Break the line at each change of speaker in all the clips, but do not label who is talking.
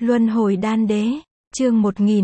Luân hồi đan đế, chương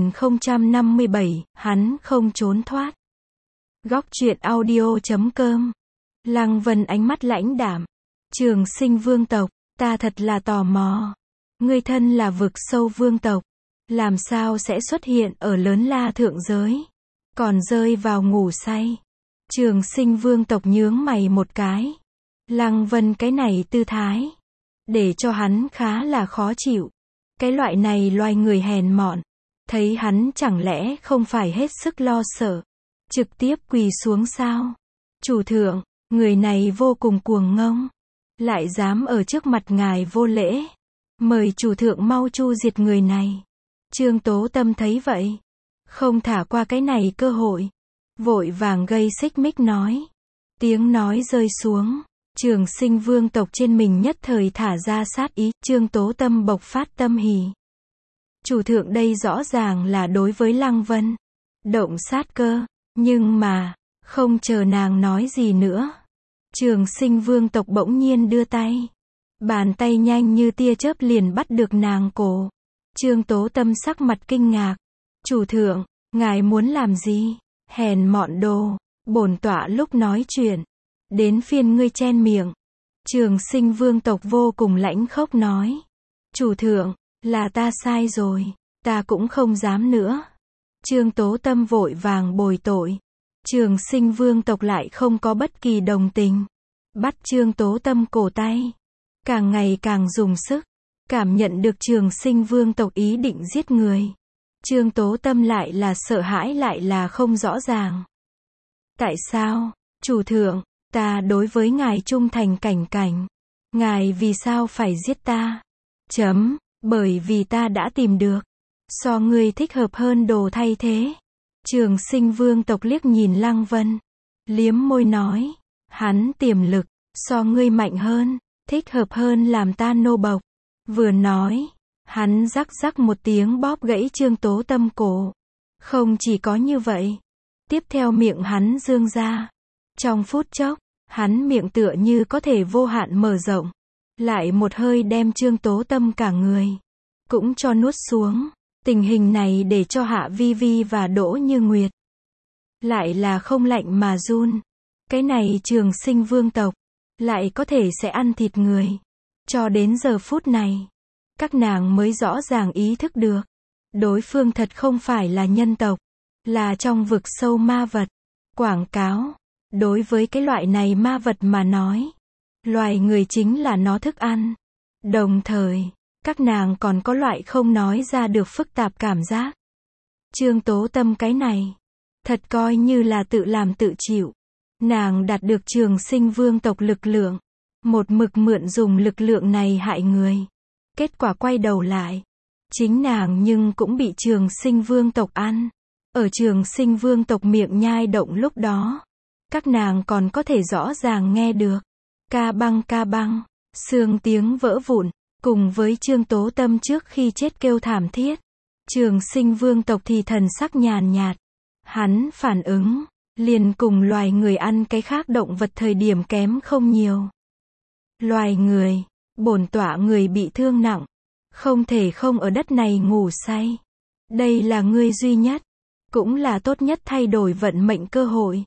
1057, hắn không trốn thoát. Góc truyện audio.com. Lăng Vân ánh mắt lãnh đạm. Trường Sinh vương tộc, ta thật là tò mò. Ngươi thân là vực sâu vương tộc, làm sao sẽ xuất hiện ở lớn la thượng giới, còn rơi vào ngủ say. Trường Sinh vương tộc nhướng mày một cái. Lăng Vân cái này tư thái, để cho hắn khá là khó chịu. Cái loại này loài người hèn mọn, thấy hắn chẳng lẽ không phải hết sức lo sợ, trực tiếp quỳ xuống sao? Chủ thượng, người này vô cùng cuồng ngông, lại dám ở trước mặt ngài vô lễ. Mời chủ thượng mau chu diệt người này. Trương Tố Tâm thấy vậy, không thả qua cái này cơ hội, vội vàng gây xích mích nói. Tiếng nói rơi xuống, Trường Sinh vương tộc trên mình nhất thời thả ra sát ý. Trương Tố Tâm bộc phát tâm hỉ. Chủ thượng đây rõ ràng là đối với Lăng Vân động sát cơ, nhưng mà không chờ nàng nói gì nữa, Trường Sinh vương tộc bỗng nhiên đưa tay, bàn tay nhanh như tia chớp liền bắt được nàng cổ. Trương Tố Tâm sắc mặt kinh ngạc. Chủ thượng, ngài muốn làm gì? Hèn mọn đồ, bổn tọa lúc nói chuyện, đến phiên ngươi chen miệng. Trường Sinh vương tộc vô cùng lãnh khốc nói. Chủ thượng, là ta sai rồi, ta cũng không dám nữa. Trương Tố Tâm vội vàng bồi tội. Trường Sinh vương tộc lại không có bất kỳ đồng tình, bắt Trương Tố Tâm cổ tay, càng ngày càng dùng sức. Cảm nhận được Trường Sinh vương tộc ý định giết người, Trương Tố Tâm lại là sợ hãi lại là không rõ ràng. Tại sao, chủ thượng, ta đối với ngài trung thành cảnh cảnh, ngài vì sao phải giết ta? Bởi vì ta đã tìm được so ngươi thích hợp hơn đồ thay thế. Trường Sinh vương tộc liếc nhìn Lăng Vân, liếm môi nói, hắn tiềm lực so ngươi mạnh hơn, thích hợp hơn làm ta nô bộc. Vừa nói, hắn rắc rắc một tiếng bóp gãy Trương Tố Tâm cổ. Không chỉ có như vậy, tiếp theo miệng hắn dương ra. Trong phút chốc, hắn miệng tựa như có thể vô hạn mở rộng, lại một hơi đem Trương Tố Tâm cả người cũng cho nuốt xuống. Tình hình này để cho Hạ Vi Vi và Đỗ Như Nguyệt lại là không lạnh mà run. Cái này Trường Sinh vương tộc lại có thể sẽ ăn thịt người. Cho đến giờ phút này, các nàng mới rõ ràng ý thức được, đối phương thật không phải là nhân tộc, là trong vực sâu ma vật. Quảng cáo, đối với cái loại này ma vật mà nói, loài người chính là nó thức ăn. Đồng thời, các nàng còn có loại không nói ra được phức tạp cảm giác. Trương Tố Tâm cái này, thật coi như là tự làm tự chịu. Nàng đạt được Trường Sinh vương tộc lực lượng, một mực mượn dùng lực lượng này hại người. Kết quả quay đầu lại, chính nàng nhưng cũng bị Trường Sinh vương tộc ăn. Ở Trường Sinh vương tộc miệng nhai động lúc đó, các nàng còn có thể rõ ràng nghe được ca băng, xương tiếng vỡ vụn, cùng với Trương Tố Tâm trước khi chết kêu thảm thiết. Trường Sinh vương tộc thì thần sắc nhàn nhạt, hắn phản ứng liền cùng loài người ăn cái khác động vật thời điểm kém không nhiều. Loài người, bổn tọa người bị thương nặng, không thể không ở đất này ngủ say. Đây là ngươi duy nhất, cũng là tốt nhất thay đổi vận mệnh cơ hội.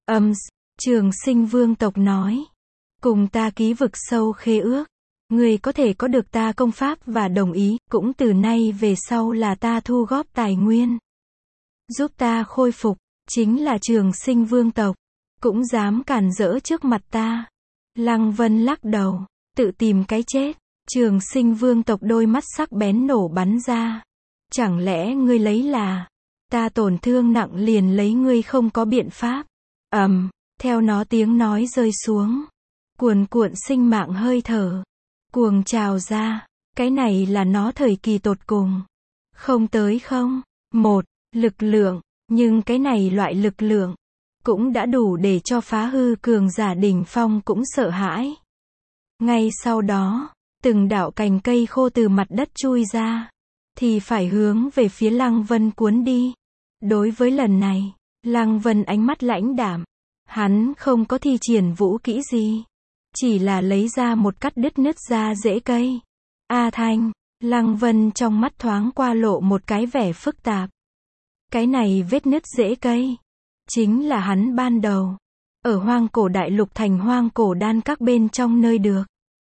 Trường Sinh vương tộc nói, cùng ta ký vực sâu khế ước, ngươi có thể có được ta công pháp và đồng ý, cũng từ nay về sau là ta thu góp tài nguyên, giúp ta khôi phục. Chính là Trường Sinh vương tộc, cũng dám cản rỡ trước mặt ta. Lăng Vân lắc đầu, tự tìm cái chết. Trường Sinh vương tộc đôi mắt sắc bén nổ bắn ra. Chẳng lẽ ngươi lấy là ta tổn thương nặng liền lấy ngươi không có biện pháp? Theo nó tiếng nói rơi xuống, cuồn cuộn sinh mạng hơi thở cuồng trào ra. Cái này là nó thời kỳ tột cùng. Không tới không một lực lượng, nhưng cái này loại lực lượng cũng đã đủ để cho phá hư cường giả đỉnh phong cũng sợ hãi. Ngay sau đó, từng đạo cành cây khô từ mặt đất chui ra, thì phải hướng về phía Lăng Vân cuốn đi. Đối với lần này, Lăng Vân ánh mắt lãnh đạm, hắn không có thi triển vũ kỹ gì, chỉ là lấy ra một cắt đứt nứt ra rễ cây. A Thanh, Lăng Vân trong mắt thoáng qua lộ một cái vẻ phức tạp. Cái này vết nứt rễ cây, chính là hắn ban đầu ở hoang cổ đại lục thành hoang cổ đan các bên trong nơi được.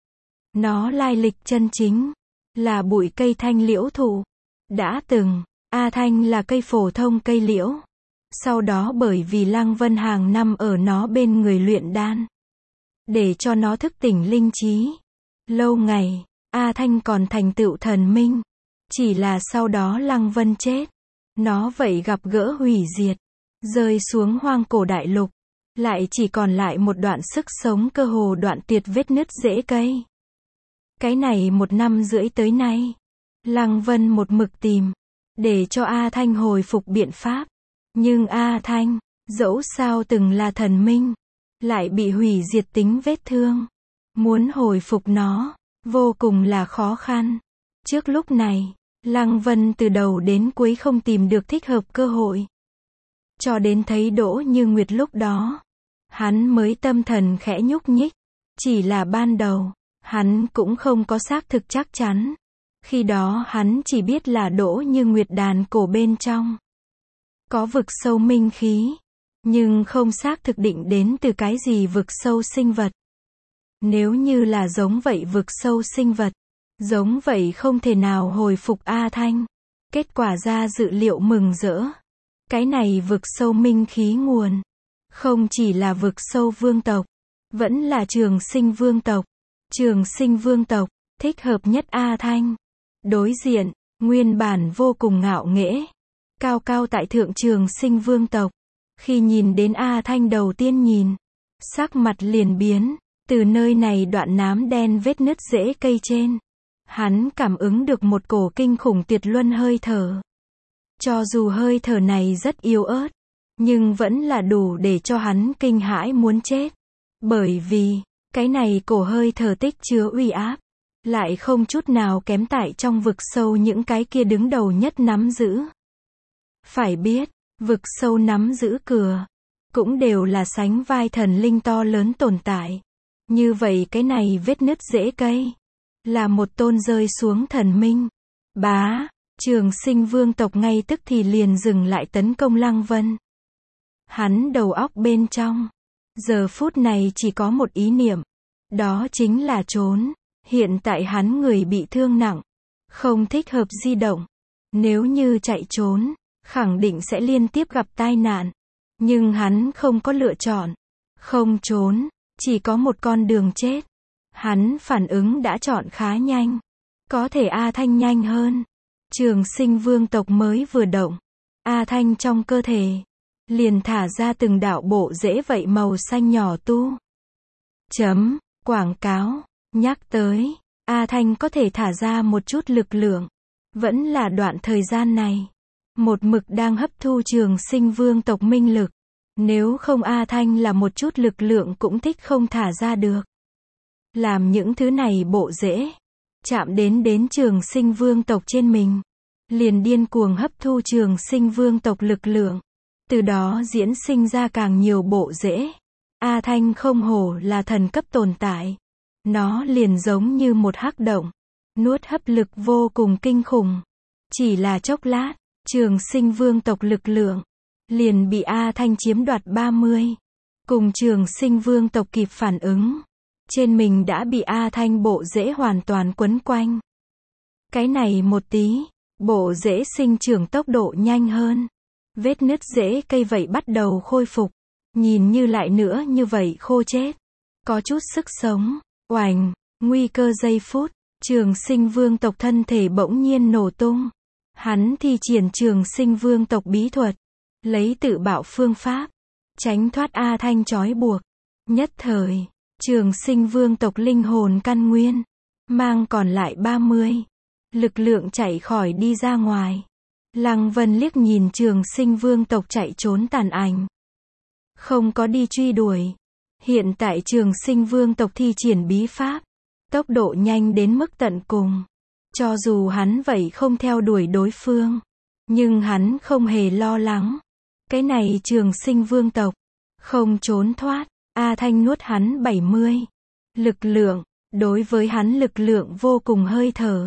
Nó lai lịch chân chính là bụi cây thanh liễu thụ. Đã từng, A Thanh là cây phổ thông cây liễu. Sau đó bởi vì Lăng Vân hàng năm ở nó bên người luyện đan, để cho nó thức tỉnh linh trí. Lâu ngày, A Thanh còn thành tựu thần minh. Chỉ là sau đó Lăng Vân chết. Nó vậy gặp gỡ hủy diệt. Rơi xuống hoang cổ đại lục. Lại chỉ còn lại một đoạn sức sống cơ hồ đoạn tuyệt vết nứt rễ cây. Cái này 1 năm rưỡi tới nay. Lăng Vân một mực tìm. Để cho A Thanh hồi phục biện pháp. Nhưng A Thanh, dẫu sao từng là thần minh. Lại bị hủy diệt tính vết thương. Muốn hồi phục nó, vô cùng là khó khăn. Trước lúc này, Lăng Vân từ đầu đến cuối không tìm được thích hợp cơ hội. Cho đến thấy Đỗ Như Nguyệt lúc đó, hắn mới tâm thần khẽ nhúc nhích. Chỉ là ban đầu, hắn cũng không có xác thực chắc chắn. Khi đó hắn chỉ biết là Đỗ Như Nguyệt đàn cổ bên trong có vực sâu minh khí, nhưng không xác thực định đến từ cái gì vực sâu sinh vật. Nếu như là giống vậy vực sâu sinh vật, giống vậy không thể nào hồi phục A Thanh. Kết quả ra dự liệu mừng rỡ. Cái này vực sâu minh khí nguồn, không chỉ là vực sâu vương tộc, vẫn là Trường Sinh vương tộc. Trường Sinh vương tộc, thích hợp nhất A Thanh. Đối diện, nguyên bản vô cùng ngạo nghễ, cao cao tại thượng Trường Sinh vương tộc. Khi nhìn đến A Thanh đầu tiên nhìn, sắc mặt liền biến. Từ nơi này đoạn nám đen vết nứt rễ cây trên, hắn cảm ứng được một cổ kinh khủng tuyệt luân hơi thở. Cho dù hơi thở này rất yếu ớt, nhưng vẫn là đủ để cho hắn kinh hãi muốn chết. Bởi vì, cái này cổ hơi thở tích chứa uy áp, lại không chút nào kém tại trong vực sâu những cái kia đứng đầu nhất nắm giữ. Phải biết, vực sâu nắm giữ cửa, cũng đều là sánh vai thần linh to lớn tồn tại. Như vậy cái này vết nứt rễ cây, là một tôn rơi xuống thần minh. Bá, Trường Sinh vương tộc ngay tức thì liền dừng lại tấn công Lăng Vân. Hắn đầu óc bên trong, giờ phút này chỉ có một ý niệm. Đó chính là trốn. Hiện tại hắn người bị thương nặng, không thích hợp di động. Nếu như chạy trốn, khẳng định sẽ liên tiếp gặp tai nạn. Nhưng hắn không có lựa chọn. Không trốn, chỉ có một con đường chết. Hắn phản ứng đã chọn khá nhanh. Có thể A Thanh nhanh hơn. Trường Sinh vương tộc mới vừa động, A Thanh trong cơ thể liền thả ra từng đạo bộ rễ vậy màu xanh nhỏ tu. Quảng cáo, nhắc tới, A Thanh có thể thả ra một chút lực lượng. Vẫn là đoạn thời gian này, một mực đang hấp thu Trường Sinh vương tộc minh lực. Nếu không A Thanh là một chút lực lượng cũng thích không thả ra được. Làm những thứ này bộ rễ chạm đến Trường Sinh vương tộc trên mình, liền điên cuồng hấp thu Trường Sinh vương tộc lực lượng. Từ đó diễn sinh ra càng nhiều bộ rễ. A Thanh không hổ là thần cấp tồn tại. Nó liền giống như một hắc động, nuốt hấp lực vô cùng kinh khủng. Chỉ là chốc lát, Trường Sinh vương tộc lực lượng liền bị A Thanh chiếm đoạt 30. Cùng Trường Sinh vương tộc kịp phản ứng, trên mình đã bị A Thanh bộ rễ hoàn toàn quấn quanh. Cái này một tí, bộ rễ sinh trưởng tốc độ nhanh hơn. Vết nứt rễ cây vậy bắt đầu khôi phục. Nhìn như lại nữa như vậy khô chết. Có chút sức sống. Oành, nguy cơ giây phút. Trường Sinh vương tộc thân thể bỗng nhiên nổ tung. Hắn thi triển Trường Sinh vương tộc bí thuật. Lấy tự bạo phương pháp. Tránh thoát A Thanh trói buộc. Nhất thời, Trường Sinh vương tộc linh hồn căn nguyên. Mang còn lại 30. Lực lượng chạy khỏi đi ra ngoài. Lăng Vân liếc nhìn Trường Sinh vương tộc chạy trốn tàn ảnh. Không có đi truy đuổi. Hiện tại Trường Sinh vương tộc thi triển bí pháp. Tốc độ nhanh đến mức tận cùng. Cho dù hắn vậy không theo đuổi đối phương. Nhưng hắn không hề lo lắng. Cái này Trường Sinh vương tộc không trốn thoát. A Thanh nuốt hắn 70. Lực lượng. Đối với hắn lực lượng vô cùng hơi thở.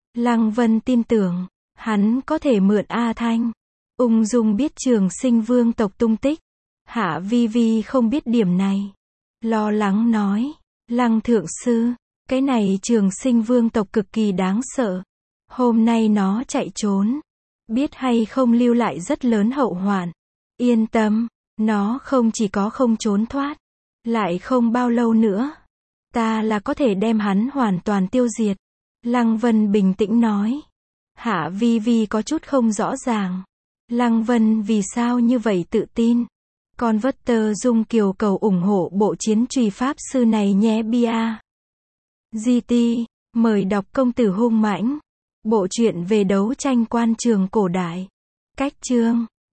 Lăng Vân tin tưởng, hắn có thể mượn A Thanh. Ung dung biết Trường Sinh vương tộc tung tích. Hạ Vi Vi không biết điểm này. Lo lắng nói, Lăng thượng sư, cái này Trường Sinh vương tộc cực kỳ đáng sợ. Hôm nay nó chạy trốn. Biết hay không lưu lại rất lớn hậu hoạn. Yên tâm, nó không chỉ có không trốn thoát. Lại không bao lâu nữa. Ta là có thể đem hắn hoàn toàn tiêu diệt. Lăng Vân bình tĩnh nói. Hạ Vi Vi có chút không rõ ràng. Lăng Vân vì sao như vậy tự tin? Con vất tơ dung kiều cầu ủng hộ bộ chiến truy pháp sư này nhé bia. GT, mời đọc công tử hung mãnh. Bộ truyện về đấu tranh quan trường cổ đại. Cách chương